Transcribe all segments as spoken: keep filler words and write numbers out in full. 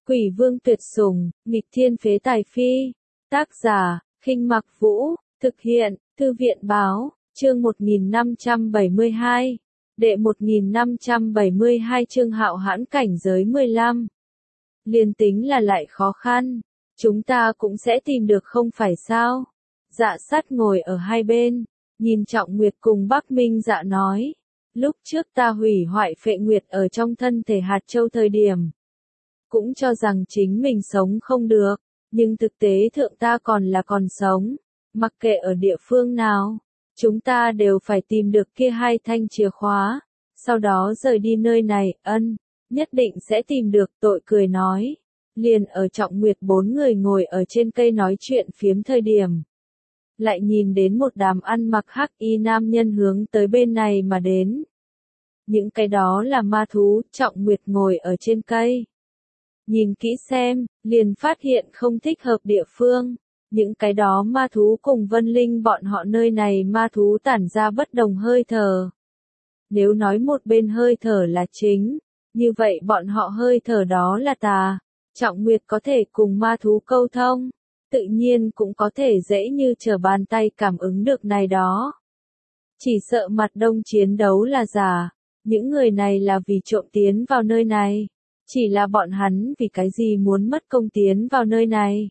Quỷ vương tuyệt sủng, nghịch thiên phế tài phi. Tác giả, Khinh Mặc Vũ, thực hiện, Thư viện báo, chương một nghìn năm trăm bảy mươi hai. Đệ một nghìn năm trăm bảy mươi hai chương hạo hãn cảnh giới mười lăm. Liên tính là lại khó khăn, chúng ta cũng sẽ tìm được không phải sao? Dạ Sắt ngồi ở hai bên, nhìn Trọng Nguyệt cùng Bắc Minh Dạ nói. Lúc trước ta hủy hoại Phệ Nguyệt ở trong thân thể hạt châu thời điểm. Cũng cho rằng chính mình sống không được, nhưng thực tế thượng ta còn là còn sống. Mặc kệ ở địa phương nào, chúng ta đều phải tìm được kia hai thanh chìa khóa. Sau đó rời đi nơi này, ân, nhất định sẽ tìm được. Tội cười nói. Liền ở Trọng Nguyệt bốn người ngồi ở trên cây nói chuyện phiếm thời điểm. Lại nhìn đến một đám ăn mặc hắc y nam nhân hướng tới bên này mà đến. Những cái đó là ma thú. Trọng Nguyệt ngồi ở trên cây. Nhìn kỹ xem, liền phát hiện không thích hợp địa phương. Những cái đó ma thú cùng Vân Linh bọn họ nơi này ma thú tản ra bất đồng hơi thở. Nếu nói một bên hơi thở là chính, như vậy bọn họ hơi thở đó là tà. Trọng Nguyệt có thể cùng ma thú câu thông, tự nhiên cũng có thể dễ như trở bàn tay cảm ứng được này đó. Chỉ sợ mặt đông chiến đấu là giả, những người này là vì trộm tiến vào nơi này. Chỉ là bọn hắn vì cái gì muốn mất công tiến vào nơi này.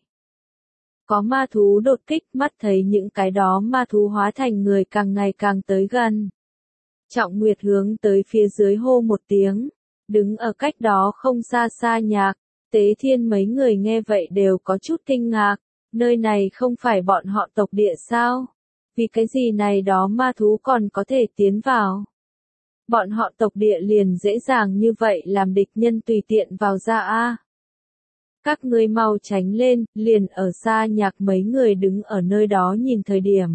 Có ma thú đột kích, mắt thấy những cái đó ma thú hóa thành người càng ngày càng tới gần. Trọng Nguyệt hướng tới phía dưới hô một tiếng, đứng ở cách đó không xa xa Nhạc, Tế Thiên mấy người nghe vậy đều có chút kinh ngạc, nơi này không phải bọn họ tộc địa sao? Vì cái gì này đó ma thú còn có thể tiến vào? Bọn họ tộc địa liền dễ dàng như vậy làm địch nhân tùy tiện vào ra a. Các ngươi mau tránh lên, liền ở xa Nhạc mấy người đứng ở nơi đó nhìn thời điểm.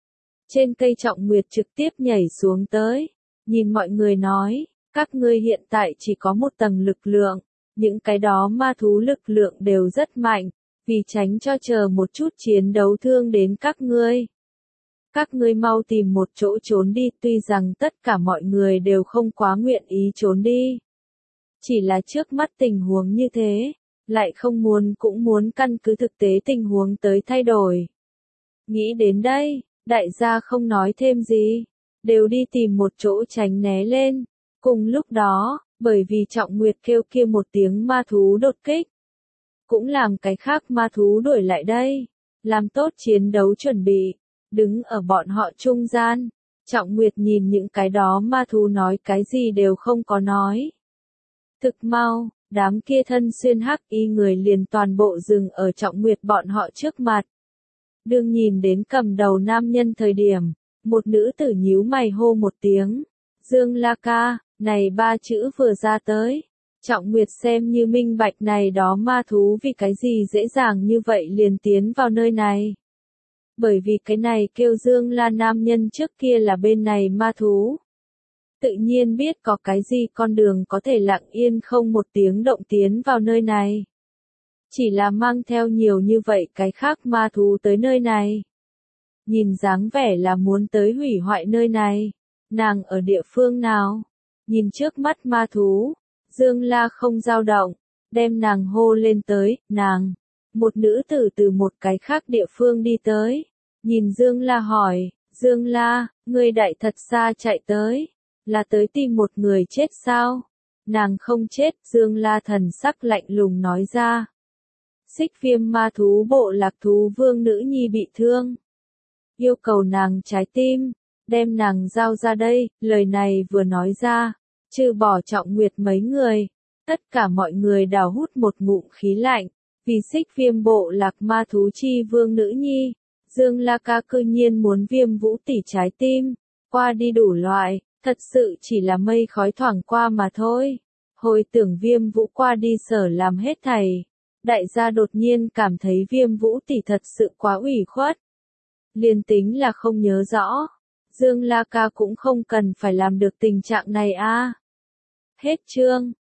Trên cây Trọng Nguyệt trực tiếp nhảy xuống tới, nhìn mọi người nói, các ngươi hiện tại chỉ có một tầng lực lượng, những cái đó ma thú lực lượng đều rất mạnh, vì tránh cho chờ một chút chiến đấu thương đến các ngươi. Các ngươi mau tìm một chỗ trốn đi, tuy rằng tất cả mọi người đều không quá nguyện ý trốn đi. Chỉ là trước mắt tình huống như thế, lại không muốn cũng muốn căn cứ thực tế tình huống tới thay đổi. Nghĩ đến đây, đại gia không nói thêm gì, đều đi tìm một chỗ tránh né lên. Cùng lúc đó, bởi vì Trọng Nguyệt kêu kia một tiếng ma thú đột kích, cũng làm cái khác ma thú đuổi lại đây, làm tốt chiến đấu chuẩn bị. Đứng ở bọn họ trung gian, Trọng Nguyệt nhìn những cái đó ma thú nói cái gì đều không có nói. Thực mau, đám kia thân xuyên hắc y người liền toàn bộ dừng ở Trọng Nguyệt bọn họ trước mặt. Đương nhìn đến cầm đầu nam nhân thời điểm, một nữ tử nhíu mày hô một tiếng. Dương La Ca, này ba chữ vừa ra tới. Trọng Nguyệt xem như minh bạch này đó ma thú vì cái gì dễ dàng như vậy liền tiến vào nơi này. Bởi vì cái này kêu Dương La nam nhân trước kia là bên này ma thú. Tự nhiên biết có cái gì con đường có thể lặng yên không một tiếng động tiến vào nơi này. Chỉ là mang theo nhiều như vậy cái khác ma thú tới nơi này. Nhìn dáng vẻ là muốn tới hủy hoại nơi này. Nàng ở địa phương nào? Nhìn trước mắt ma thú, Dương La không dao động, đem nàng hô lên tới, nàng. Một nữ tử từ một cái khác địa phương đi tới, nhìn Dương La hỏi, Dương La, ngươi đại thật xa chạy tới, là tới tìm một người chết sao? Nàng không chết, Dương La thần sắc lạnh lùng nói ra. Xích Viêm ma thú bộ lạc thú vương nữ nhi bị thương. Yêu cầu nàng trái tim, đem nàng giao ra đây, lời này vừa nói ra, trừ bỏ Trọng Nguyệt mấy người, tất cả mọi người đào hút một ngụm khí lạnh. Vì Xích Viêm bộ lạc ma thú chi vương nữ nhi, Dương La Ca cư nhiên muốn Viêm Vũ tỷ trái tim, qua đi đủ loại, thật sự chỉ là mây khói thoảng qua mà thôi. Hồi tưởng Viêm Vũ qua đi sở làm hết thảy, đại gia đột nhiên cảm thấy Viêm Vũ tỷ thật sự quá ủy khuất. Liên tính là không nhớ rõ, Dương La Ca cũng không cần phải làm được tình trạng này a. Hết chương.